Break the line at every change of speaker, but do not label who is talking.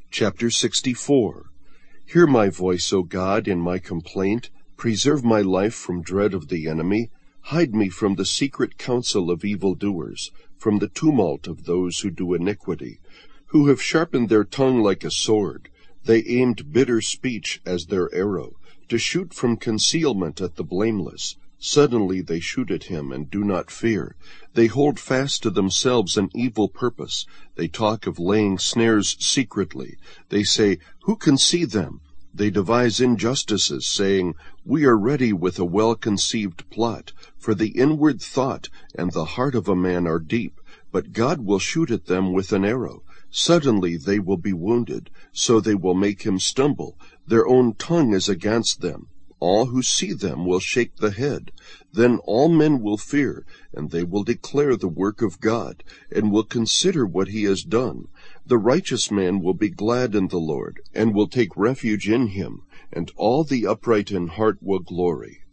Chapter 64. Hear my voice, O God, in my complaint. Preserve my life from dread of the enemy. Hide me from the secret counsel of evildoers, from the tumult of those who do iniquity, who have sharpened their tongue like a sword. They aimed bitter speech as their arrow, to shoot from concealment at the blameless. Suddenly they shoot at him and do not fear. They hold fast to themselves an evil purpose. They talk of laying snares secretly. They say, "Who can see them?" They devise injustices, saying, "We are ready with a well-conceived plot." For the inward thought and the heart of a man are deep, but God will shoot at them with an arrow. Suddenly they will be wounded, so they will make him stumble. Their own tongue is against them. All who see them will shake the head. Then all men will fear, and they will declare the work of God, and will consider what he has done. The righteous man will be glad in the Lord, and will take refuge in him, and all the upright in heart will glory.